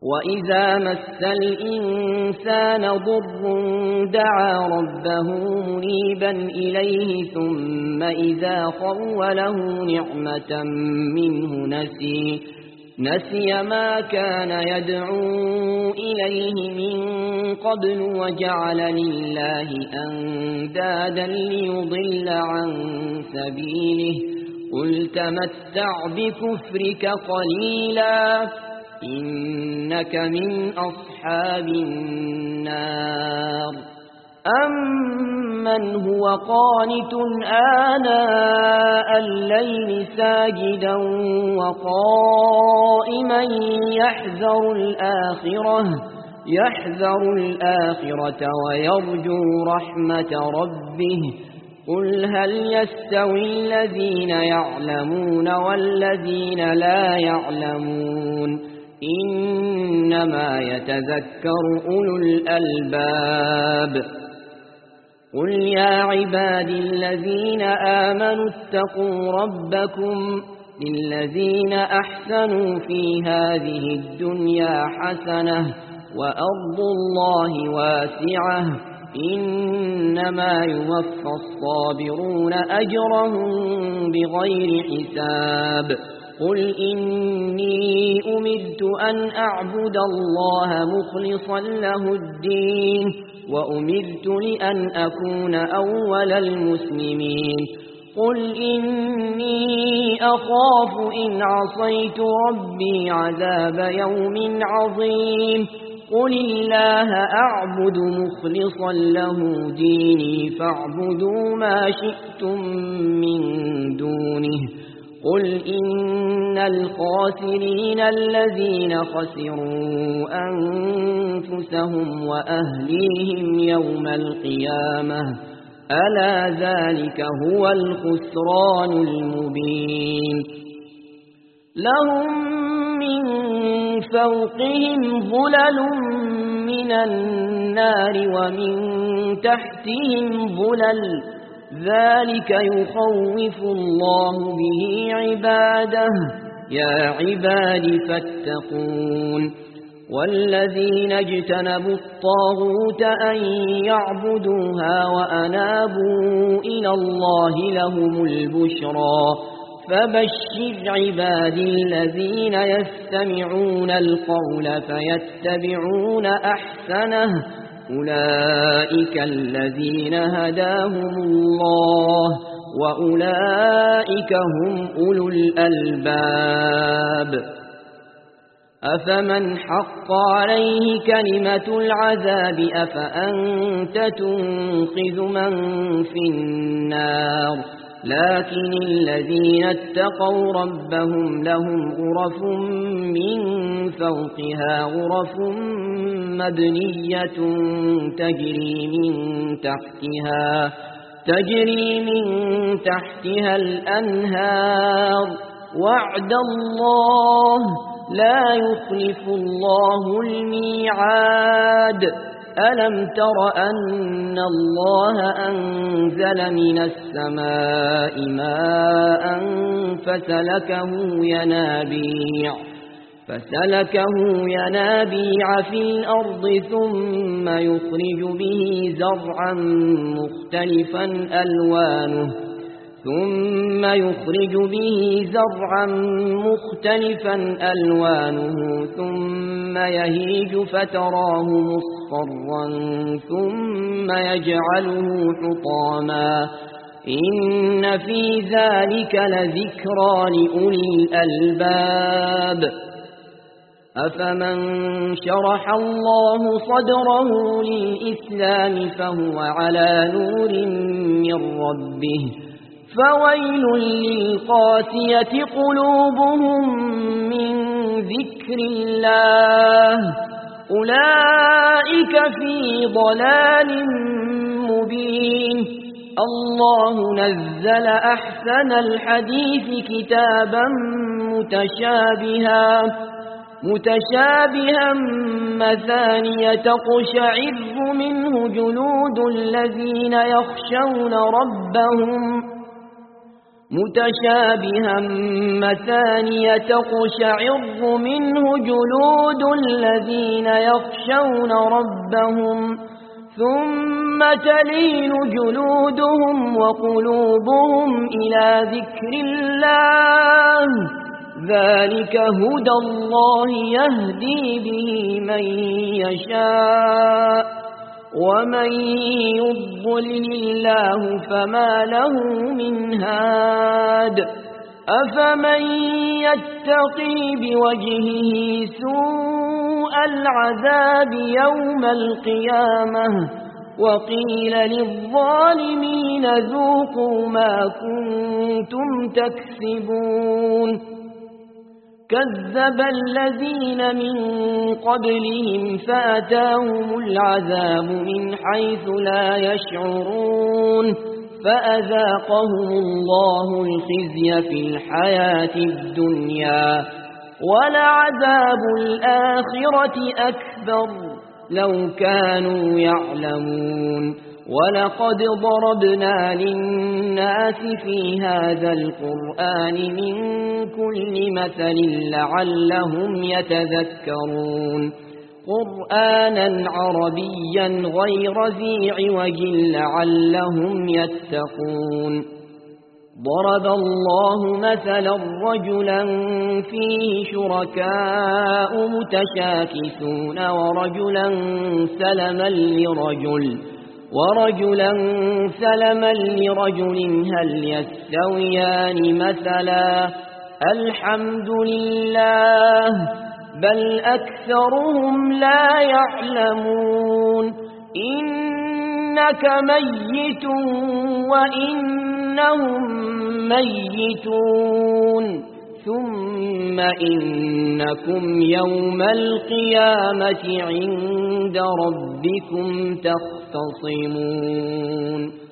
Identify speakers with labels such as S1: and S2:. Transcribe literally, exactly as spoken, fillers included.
S1: وإذا مس الإنسان ضر دعا ربه منيبا إليه ثم إذا خوله نعمة منه نسي نسي ما كان يدعو إليه من قبل وجعل لله أندادا ليضل عن سبيله قل تمتع بكفرك قليلا إنك من أصحاب النار أمن هو قانت آناء الليل ساجدا وقائما يحذر الآخرة يحذر الآخرة ويرجو رحمة ربه قل هل يستوي الذين يعلمون والذين لا يعلمون إنما يتذكر أولو الألباب قل يا عبادي الذين آمنوا اتقوا ربكم للذين أحسنوا في هذه الدنيا حسنة وأرض الله واسعة إنما يوفى الصابرون أجرهم بغير حساب قل إني أمرت أن أعبد الله مخلصا له الدين وأمرت لأن أكون أول المسلمين قل إني أخاف إن عصيت ربي عذاب يوم عظيم قل الله أعبد مخلصا له ديني فاعبدوا ما شئتم من دونه قل إن الخاسرين الذين خسروا أنفسهم وأهليهم يوم القيامة ألا ذلك هو الخسران المبين لهم من فوقهم ظلل من النار ومن تحتهم ظلل ذلك يخوف الله به عباده يا عباد فاتقون والذين اجتنبوا الطاغوت أن يعبدوها وأنابوا إلى الله لهم البشرى فبشر عبادي الذين يستمعون القول فيتبعون أحسنه أولئك الذين هداهم الله وأولئك هم أولو الألباب أفمن حق عليه كلمة العذاب أفأنت تنقذ من في النار لكن الذين اتقوا ربهم لهم غرف من فوقها غرف مبنية تجري من تحتها تجري من تحتها الأنهار وعد الله لا يخلف الله الميعاد ألم تر أن الله أنزل من السماء ماء فسلكه ينابيع فسلكه ينابيع في الأرض ثم يخرج به زرعا مختلفا ألوانه ثم يخرج به زرعا مختلفا ألوانه ثم يهيج فتراه مصفرا ثم يجعله حطاما إن في ذلك لذكرى لأولي الألباب أفمن شرح الله صدره للإسلام فهو على نور من ربه فويل للقاسية قلوبهم من ذكر الله أولئك في ضلال مبين الله نزل أحسن الحديث كتابا متشابها متشابها مثانية تقشعر منه جلود الذين يخشون ربهم متشابها مثانية تقشعر منه جلود الذين يخشون ربهم ثم تلين جلودهم وقلوبهم إلى ذكر الله ذلك هدى الله يهدي به من يشاء ومن يضلل الله فما له من هاد أفمن يتقي بوجهه سوء العذاب يوم القيامة وقيل للظالمين ذوقوا ما كنتم تكسبون كذب الذين من قبلهم فأتاهم العذاب من حيث لا يشعرون فأذاقهم الله الخزي في الحياة الدنيا ولعذاب الآخرة أكبر لو كانوا يعلمون ولقد ضربنا للناس في هذا القرآن من كل مثل لعلهم يتذكرون قرآنا عربيا غير ذي عوج لعلهم يتقون ضرب الله مثلا رجلا فيه شركاء متشاكسون ورجلا سلما لرجل ورجلا سلما لرجل هل يستويان مثلا الحمد لله بل أكثرهم لا يعلمون إنك ميت وإنهم ميتون ثم إنكم يوم القيامة عند ربكم تختصمون